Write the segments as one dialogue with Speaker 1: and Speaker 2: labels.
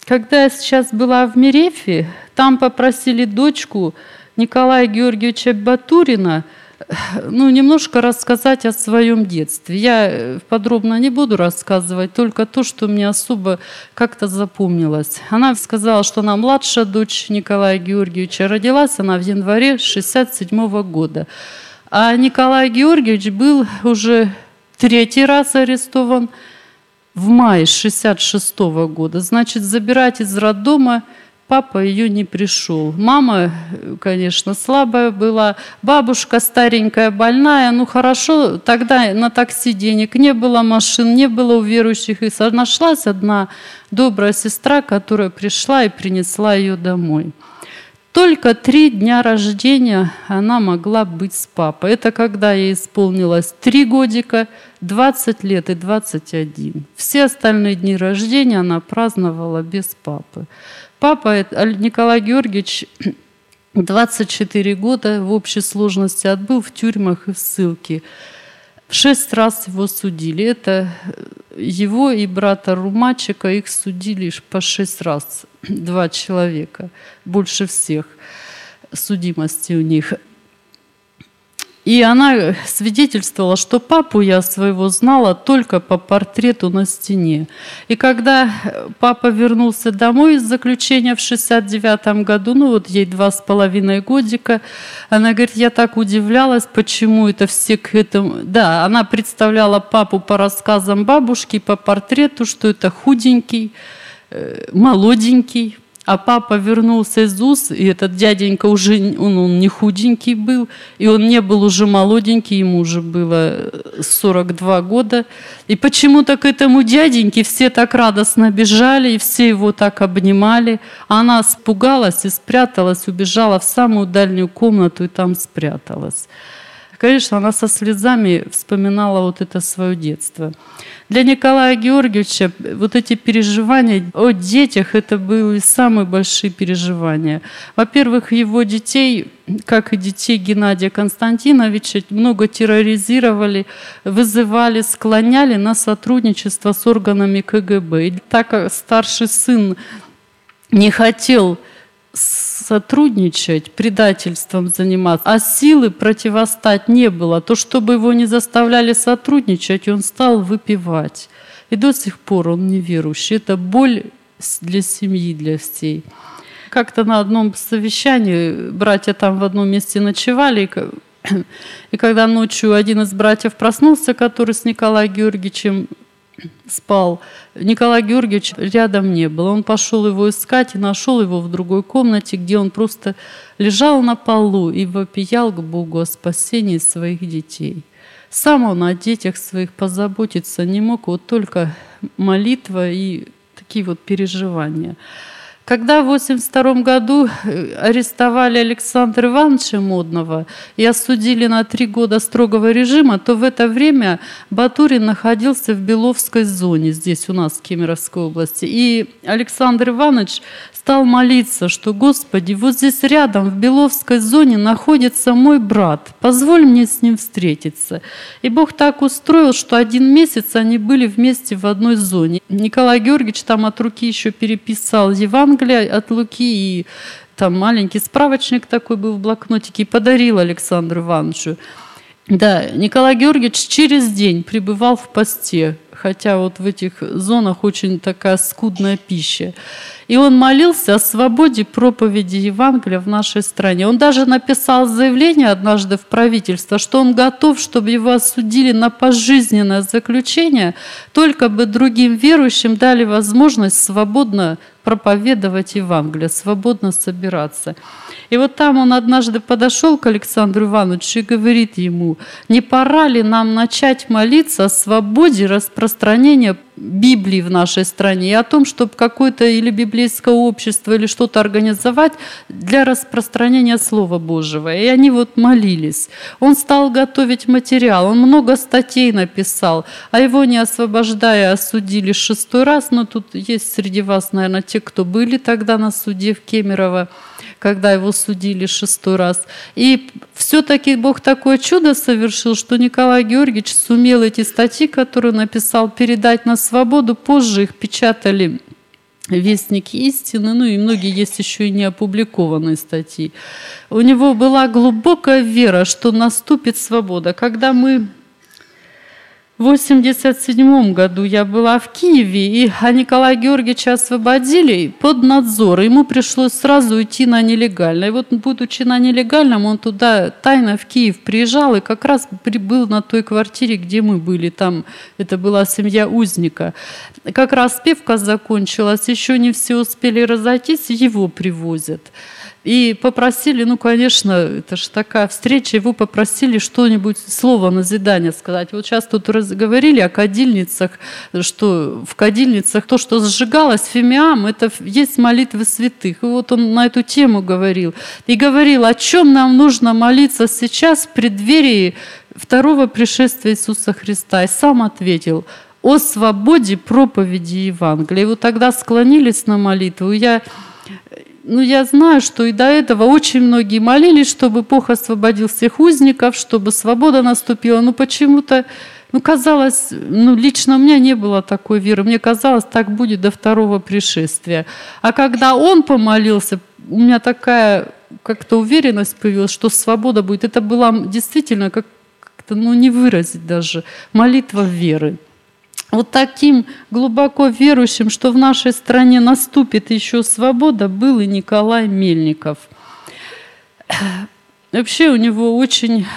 Speaker 1: Когда я сейчас была в Мерефе, там попросили дочку Николая Георгиевича Батурина немножко рассказать о своем детстве. Я подробно не буду рассказывать, только то, что мне особо как-то запомнилось. Она сказала, что она младшая дочь Николая Георгиевича. Родилась она в январе 1967 года. А Николай Георгиевич был уже 3-й раз арестован в мае 1966 года. Значит, забирать из роддома папа ее не пришел. Мама, конечно, слабая была. Бабушка старенькая, больная. Хорошо, тогда на такси денег не было, машин не было у верующих. И нашлась одна добрая сестра, которая пришла и принесла ее домой. Только 3 дня рождения она могла быть с папой. Это когда ей исполнилось 3 годика, 20 лет и 21. Все остальные дни рождения она праздновала без папы. Папа Николай Георгиевич 24 года в общей сложности отбыл в тюрьмах и в ссылке. 6 раз его судили. Это его и брата Румачика, их судили по 6 раз. 2 человека. Больше всех судимости у них. И она свидетельствовала, что папу я своего знала только по портрету на стене. И когда папа вернулся домой из заключения в 1969 году, ей 2,5 годика, она говорит, я так удивлялась, почему это все к этому... Да, она представляла папу по рассказам бабушки, по портрету, что это худенький, молоденький. А папа вернулся из УЗ, и этот дяденька уже, он не худенький был, и он не был уже молоденький, ему уже было 42 года. И почему-то к этому дяденьке все так радостно бежали, и все его так обнимали. А она испугалась и спряталась, убежала в самую дальнюю комнату и там спряталась. Конечно, она со слезами вспоминала это свое детство. Для Николая Георгиевича эти переживания о детях, это были самые большие переживания. Во-первых, его детей, как и детей Геннадия Константиновича, много терроризировали, вызывали, склоняли на сотрудничество с органами КГБ. И так как старший сын не хотел сотрудничать, предательством заниматься, а силы противостать не было, то чтобы его не заставляли сотрудничать, он стал выпивать. И до сих пор он неверующий. Это боль для семьи, для всей. Как-то на одном совещании братья там в одном месте ночевали, и когда ночью один из братьев проснулся, который с Николаем Георгиевичем спал, Николай Георгиевич рядом не было. Он пошел его искать и нашел его в другой комнате, где он просто лежал на полу и вопиял к Богу о спасении своих детей. Сам он о детях своих позаботиться не мог, только молитва и такие переживания. Когда в 1982 году арестовали Александра Ивановича Модного и осудили на 3 года строгого режима, то в это время Батурин находился в Беловской зоне, здесь у нас, в Кемеровской области. И Александр Иванович стал молиться, что, Господи, здесь рядом, в Беловской зоне, находится мой брат, позволь мне с ним встретиться. И Бог так устроил, что 1 месяц они были вместе в одной зоне. Николай Георгиевич там от руки еще переписал Евангелие от Луки, и там маленький справочник такой был в блокнотике, и подарил Александру Ивановичу. Да, Николай Георгиевич через день пребывал в посте, хотя в этих зонах очень такая скудная пища. И он молился о свободе проповеди Евангелия в нашей стране. Он даже написал заявление однажды в правительство, что он готов, чтобы его осудили на пожизненное заключение, только бы другим верующим дали возможность свободно проповедовать Евангелие, свободно собираться. И там он однажды подошел к Александру Ивановичу и говорит ему, не пора ли нам начать молиться о свободе распространения Библии в нашей стране и о том, чтобы какое-то или библейское общество, или что-то организовать для распространения Слова Божьего. И они молились. Он стал готовить материал, он много статей написал, а его, не освобождая, осудили 6-й раз, но тут есть среди вас, наверное, те, кто были тогда на суде в Кемерово, когда его судили 6-й раз. И все-таки Бог такое чудо совершил, что Николай Георгиевич сумел эти статьи, которые написал, передать на свободу. Позже их печатали «Вестник истины», ну и многие есть еще и не опубликованные статьи. У него была глубокая вера, что наступит свобода. Когда мы в 1987 году я была в Киеве, и Николая Георгиевича освободили под надзор. Ему пришлось сразу уйти на нелегально. И вот, будучи на нелегальном, он туда тайно в Киев приезжал и как раз был на той квартире, где мы были. Там это была семья узника. Как раз певка закончилась, еще не все успели разойтись, его привозят. И попросили, ну, конечно, это же такая встреча, его попросили что-нибудь, слово назидания сказать. Вот сейчас тут говорили о кадильницах, что в кадильницах то, что сжигалось, фимиам, это есть молитвы святых. И вот он на эту тему говорил. И говорил, о чем нам нужно молиться сейчас в преддверии второго пришествия Иисуса Христа. И сам ответил, о свободе проповеди Евангелия. И вот тогда склонились на молитву. Я знаю, что и до этого очень многие молились, чтобы Бог освободил всех узников, чтобы свобода наступила. Но почему-то, казалось, лично у меня не было такой веры. Мне казалось, так будет до второго пришествия. А когда он помолился, у меня такая как-то уверенность появилась, что свобода будет. Это была действительно как-то, не выразить даже, молитва веры. Вот таким глубоко верующим, что в нашей стране наступит еще свобода, был и Николай Мельников. Вообще у него очень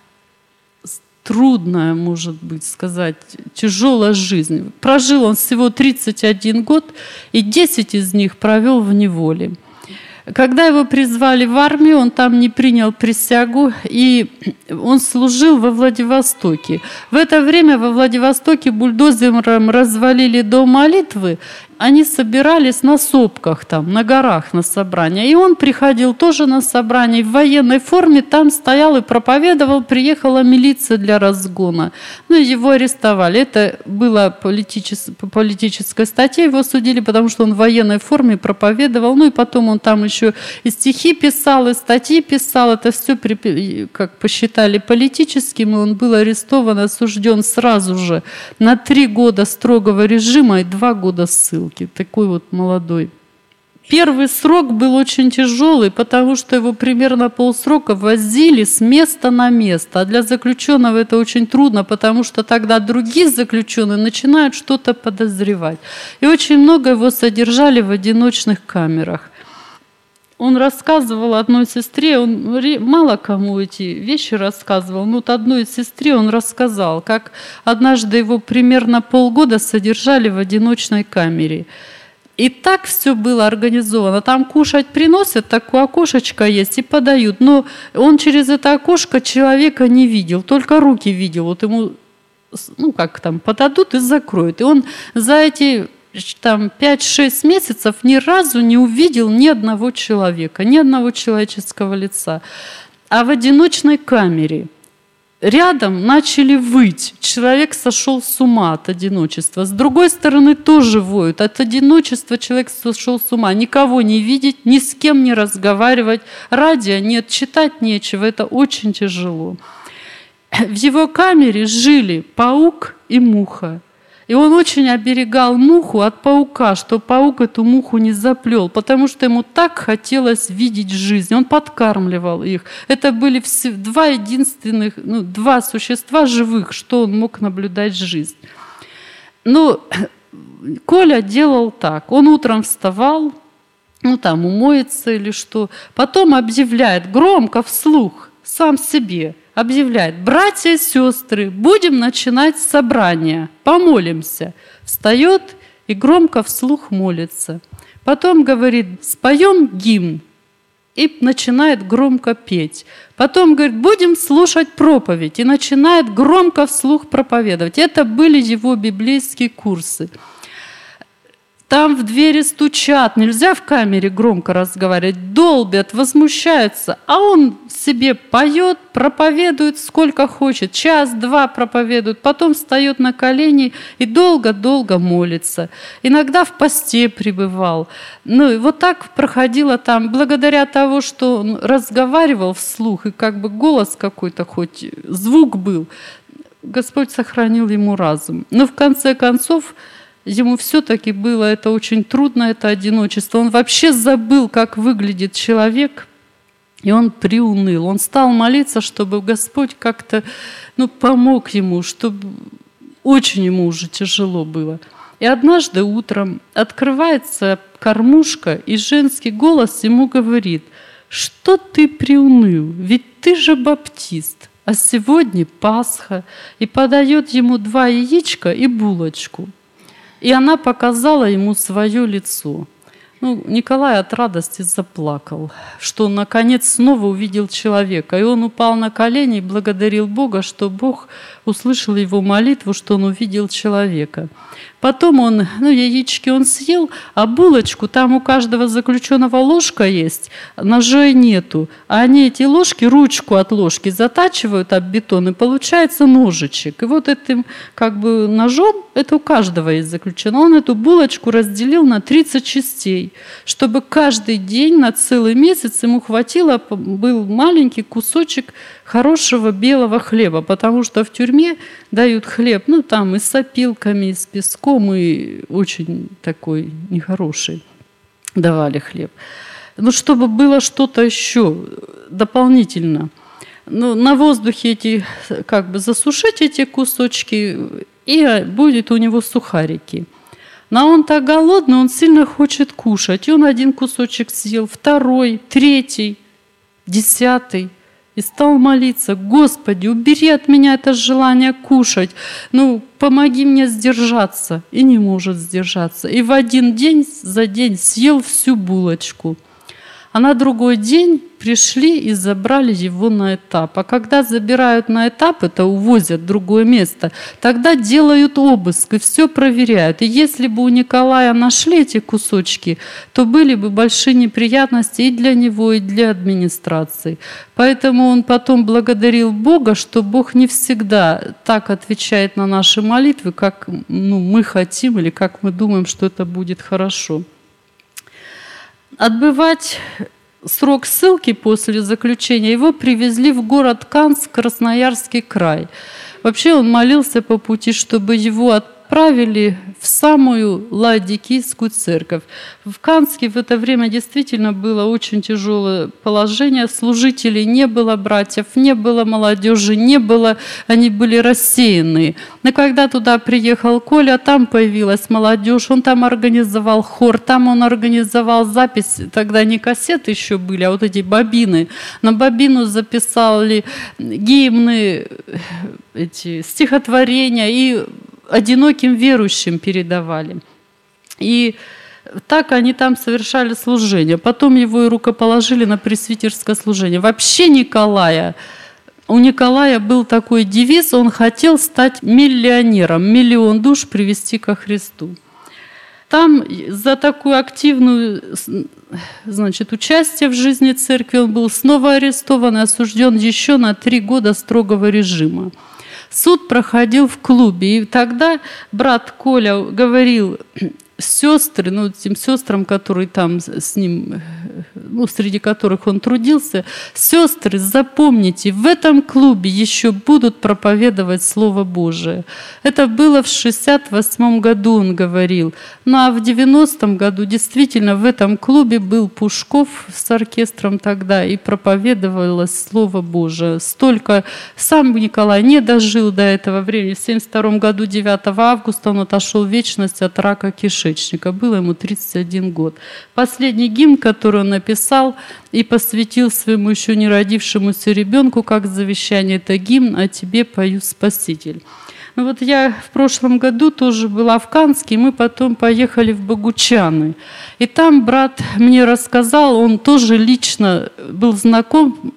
Speaker 1: трудная, может быть, сказать, тяжелая жизнь. Прожил он всего 31 год, и 10 из них провел в неволе. Когда его призвали в армию, он там не принял присягу, и он служил во Владивостоке. В это время во Владивостоке бульдозером развалили дом молитвы, они собирались на сопках, там, на горах на собрания. И он приходил тоже на собрание в военной форме, там стоял и проповедовал, приехала милиция для разгона. Его арестовали. Это было по политической статье, его судили, потому что он в военной форме проповедовал. И потом он там еще и стихи писал, и статьи писал. Это все, как посчитали, политическим, и он был арестован, осужден сразу же на 3 года строгого режима и 2 года ссылки. Такой вот молодой. Первый срок был очень тяжелый, потому что его примерно полсрока возили с места на место. А для заключенного это очень трудно, потому что тогда другие заключенные начинают что-то подозревать. И очень много его содержали в одиночных камерах. Он рассказывал одной сестре, он мало кому эти вещи рассказывал, но вот одной сестре он рассказал, как однажды его примерно полгода содержали в одиночной камере. И так все было организовано. Там кушать приносят, такое окошечко есть, и подают. Но он через это окошко человека не видел, только руки видел. Вот ему, подадут и закроют. И он за эти 5-6 месяцев ни разу не увидел ни одного человека, ни одного человеческого лица. А в одиночной камере рядом начали выть. Человек сошел с ума от одиночества. С другой стороны тоже воют. От одиночества человек сошел с ума. Никого не видеть, ни с кем не разговаривать. Радио нет, читать нечего. Это очень тяжело. В его камере жили паук и муха. И он очень оберегал муху от паука, чтобы паук эту муху не заплел, потому что ему так хотелось видеть жизнь. Он подкармливал их. Это были два существа живых, что он мог наблюдать жизнь. Коля делал так. Он утром вставал, умоется или что. Потом объявляет громко вслух, сам себе. Объявляет: братья и сестры, будем начинать собрание, помолимся. Встает и громко вслух молится. Потом говорит: споем гимн. И начинает громко петь. Потом говорит: будем слушать проповедь. И начинает громко вслух проповедовать. Это были его библейские курсы. Там в двери стучат, нельзя в камере громко разговаривать, долбят, возмущаются, а он себе поет, проповедует сколько хочет, 1-2 проповедует, потом встает на колени и долго-долго молится. Иногда в посте пребывал. И вот так проходило там, благодаря тому, что он разговаривал вслух, и голос какой-то, хоть звук был, Господь сохранил ему разум. Но в конце концов ему все-таки было это очень трудно, это одиночество. Он вообще забыл, как выглядит человек, и он приуныл. Он стал молиться, чтобы Господь как-то помог ему, чтобы очень ему уже тяжело было. И однажды утром открывается кормушка, и женский голос ему говорит: «Что ты приуныл? Ведь ты же баптист, а сегодня Пасха». И подает ему 2 яичка и булочку. И она показала ему свое лицо. Николай от радости заплакал, что он наконец снова увидел человека. И он упал на колени и благодарил Бога, что Бог услышал его молитву, что он увидел человека. Потом он, яички он съел, а булочку, там у каждого заключенного ложка есть, ножей нету. А они эти ложки, ручку от ложки затачивают об бетон, и получается ножичек. И вот этим ножом, это у каждого есть заключенного, он эту булочку разделил на 30 частей, чтобы каждый день на целый месяц ему хватило, был маленький кусочек хорошего белого хлеба, потому что в тюрьме дают хлеб, там и с опилками, и с песком, и очень такой нехороший давали хлеб. Чтобы было что-то еще дополнительно. На воздухе засушить эти кусочки, и будет у него сухарики. Но он так голодный, он сильно хочет кушать. И он 1 кусочек съел, 2, 3, 10. И стал молиться: «Господи, убери от меня это желание кушать, помоги мне сдержаться». И не может сдержаться. И в один день за день съел всю булочку. А на другой день пришли и забрали его на этап. А когда забирают на этап, это увозят в другое место, тогда делают обыск и все проверяют. И если бы у Николая нашли эти кусочки, то были бы большие неприятности и для него, и для администрации. Поэтому он потом благодарил Бога, что Бог не всегда так отвечает на наши молитвы, как мы хотим или как мы думаем, что это будет хорошо. Отбывать срок ссылки после заключения его привезли в город Канск, Красноярский край. Вообще он молился по пути, чтобы его отправили в самую Ладикийскую церковь. В Канске в это время действительно было очень тяжелое положение. Служителей не было, братьев не было, молодежи не было, они были рассеяны. Но когда туда приехал Коля, там появилась молодежь, он там организовал хор, там он организовал запись, тогда не кассеты еще были, а вот эти бобины. На бобину записали гимны, эти стихотворения и одиноким верующим передавали. И так они там совершали служение. Потом его и рукоположили на пресвитерское служение. Вообще у Николая был такой девиз: он хотел стать миллионером, 1 000 000 душ привести ко Христу. Там за такую активную, участие в жизни церкви он был снова арестован и осужден еще на 3 года строгого режима. Суд проходил в клубе, и тогда брат Коля говорил: сестры, тем сестрам, которые там с ним, среди которых он трудился: сестры, запомните, в этом клубе еще будут проповедовать Слово Божие. Это было в 68 году, он говорил. А в 90-м году действительно в этом клубе был Пушков с оркестром тогда, и проповедовалось Слово Божие. Сам Николай не дожил до этого времени. В 72 году, 9 августа, он отошел в вечность от рака кишечника. Было ему 31 год. Последний гимн, который он написал и посвятил своему еще не родившемуся ребенку, как завещание, это гимн «О тебе пою, Спаситель». Я в прошлом году тоже была в Канске, и мы потом поехали в Богучаны. И там брат мне рассказал, он тоже лично был знаком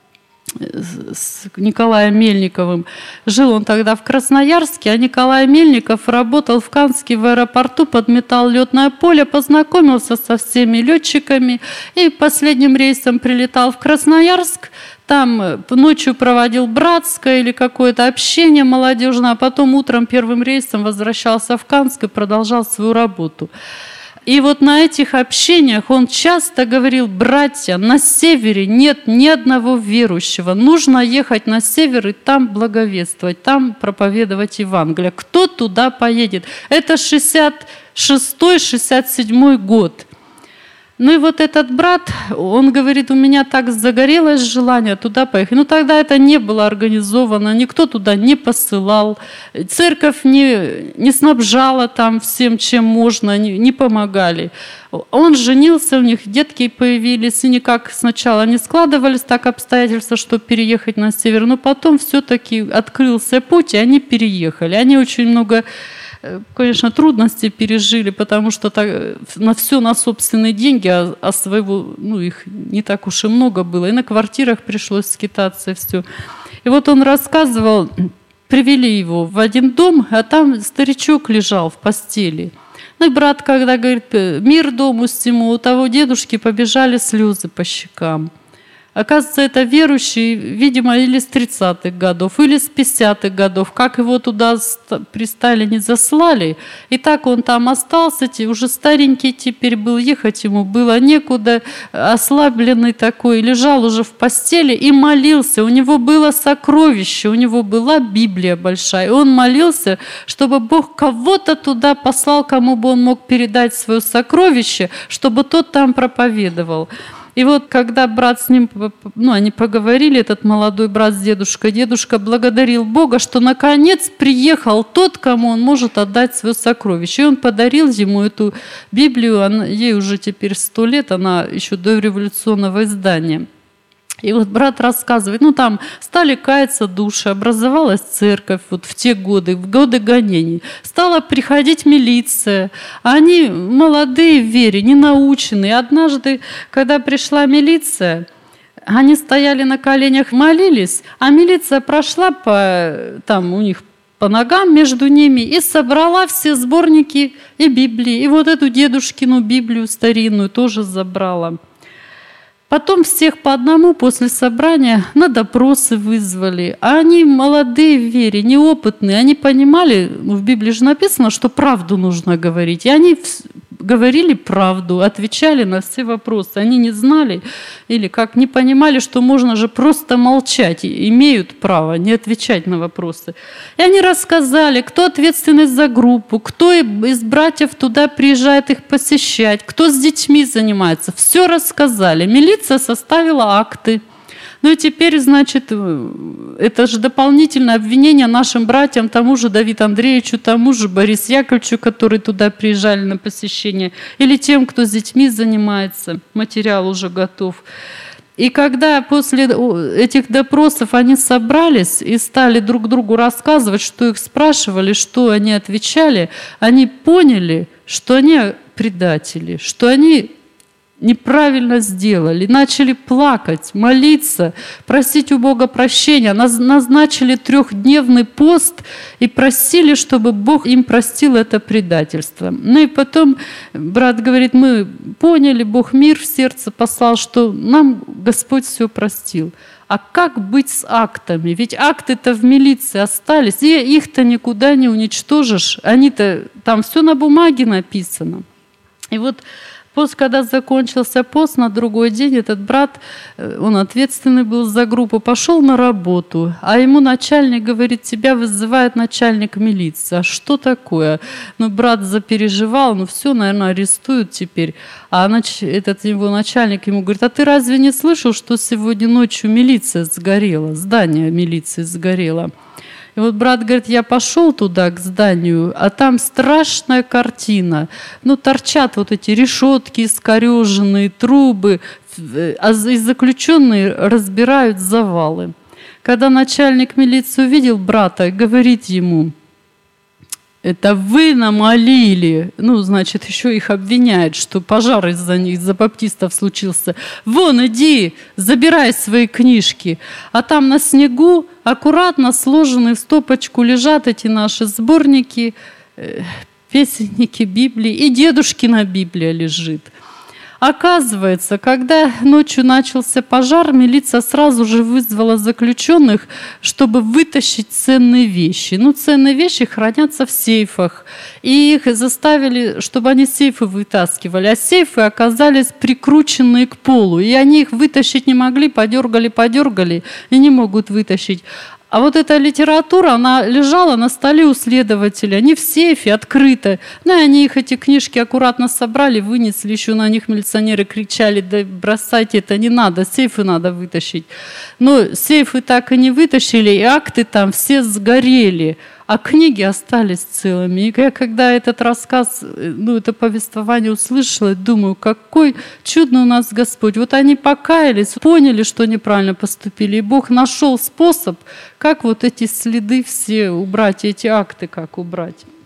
Speaker 1: с Николаем Мельниковым. Жил он тогда в Красноярске, а Николай Мельников работал в Канске в аэропорту, подметал летное поле, познакомился со всеми летчиками и последним рейсом прилетал в Красноярск. Там ночью проводил братское или какое-то общение молодежное, а потом утром первым рейсом возвращался в Канск и продолжал свою работу. И вот на этих общениях он часто говорил: братья, на севере нет ни одного верующего, нужно ехать на север и там благовествовать, там проповедовать Евангелие. Кто туда поедет? Это 66-67 год. Ну и вот этот брат, он говорит: у меня так загорелось желание туда поехать. Ну тогда это не было организовано, никто туда не посылал, церковь не снабжала там всем, чем можно, не помогали. Он женился, у них детки появились, и никак сначала не складывались так обстоятельства, чтобы переехать на север, но потом все-таки открылся путь, и они переехали. Они очень много, конечно, трудностей пережили, потому что на все на собственные деньги, а своего, их не так уж и много было. И на квартирах пришлось скитаться, и все. И вот он рассказывал, привели его в один дом, а там старичок лежал в постели. Ну и брат, когда говорит: мир дому сему, у того дедушки побежали слезы по щекам. Оказывается, это верующий, видимо, или с 30-х годов, или с 50-х годов. Как его туда при Сталине заслали, и так он там остался, уже старенький теперь был, ехать ему было некуда, ослабленный такой, лежал уже в постели и молился. У него было сокровище, у него была Библия большая, и он молился, чтобы Бог кого-то туда послал, кому бы он мог передать свое сокровище, чтобы тот там проповедовал. И вот когда брат с ним, они поговорили, этот молодой брат с дедушкой, дедушка благодарил Бога, что наконец приехал тот, кому он может отдать свое сокровище. И он подарил ему эту Библию, ей уже теперь 100 лет, она еще до революционного издания. И вот брат рассказывает, там стали каяться души, образовалась церковь вот в те годы, в годы гонений. Стала приходить милиция. Они молодые в вере, не наученные. Однажды, когда пришла милиция, они стояли на коленях, молились, а милиция прошла у них по ногам между ними и собрала все сборники и Библии. И вот эту дедушкину Библию старинную тоже забрала. Потом всех по одному после собрания на допросы вызвали. А они молодые в вере, неопытные. Они понимали, в Библии же написано, что правду нужно говорить. И они говорили правду, отвечали на все вопросы. Они не знали или как не понимали, что можно же просто молчать. И имеют право не отвечать на вопросы. И они рассказали, кто ответственный за группу, кто из братьев туда приезжает их посещать, кто с детьми занимается. Все рассказали. Милиция составила акты. Ну и теперь, значит, это же дополнительное обвинение нашим братьям, тому же Давиду Андреевичу, тому же Борису Яковлевичу, которые туда приезжали на посещение, или тем, кто с детьми занимается, материал уже готов. И когда после этих допросов они собрались и стали друг другу рассказывать, что их спрашивали, что они отвечали, они поняли, что они предатели, что они неправильно сделали, начали плакать, молиться, просить у Бога прощения, назначили 3-дневный пост и просили, чтобы Бог им простил это предательство. Ну и потом брат говорит: мы поняли, Бог мир в сердце послал, что нам Господь все простил. А как быть с актами? Ведь акты-то в милиции остались, и их-то никуда не уничтожишь. Они-то, там все на бумаге написано. И вот когда закончился пост, на другой день этот брат, он ответственный был за группу, пошел на работу, а ему начальник говорит: тебя вызывает начальник милиции. А что такое? Брат запереживал, все, наверное, арестуют теперь. А этот его начальник ему говорит: а ты разве не слышал, что сегодня ночью милиция сгорела, здание милиции сгорело? И вот брат говорит: я пошел туда, к зданию, а там страшная картина. Торчат вот эти решетки искореженные, трубы, а заключенные разбирают завалы. Когда начальник милиции увидел брата, говорит ему: это вы намолили. Значит, еще их обвиняют, что пожар из-за них, из-за баптистов случился. Вон, иди, забирай свои книжки. А там на снегу аккуратно сложенные в стопочку лежат эти наши сборники, песенники Библии. И дедушкина Библия лежит. Оказывается, когда ночью начался пожар, милиция сразу же вызвала заключенных, чтобы вытащить ценные вещи. Ну, ценные вещи хранятся в сейфах. И их заставили, чтобы они сейфы вытаскивали. А сейфы оказались прикрученные к полу. И они их вытащить не могли, подергали и не могут вытащить. А вот эта литература, она лежала на столе у следователя, они в сейфе, открыто. Ну, и они их, эти книжки, аккуратно собрали, вынесли, еще на них милиционеры кричали: да бросайте, это не надо, сейфы надо вытащить. Но сейфы так и не вытащили, и акты там все сгорели, а книги остались целыми. И я, когда этот рассказ, это повествование услышала, думаю, какой чудный у нас Господь. Вот они покаялись, поняли, что неправильно поступили, и Бог нашел способ, как вот эти следы все убрать, эти акты как убрать.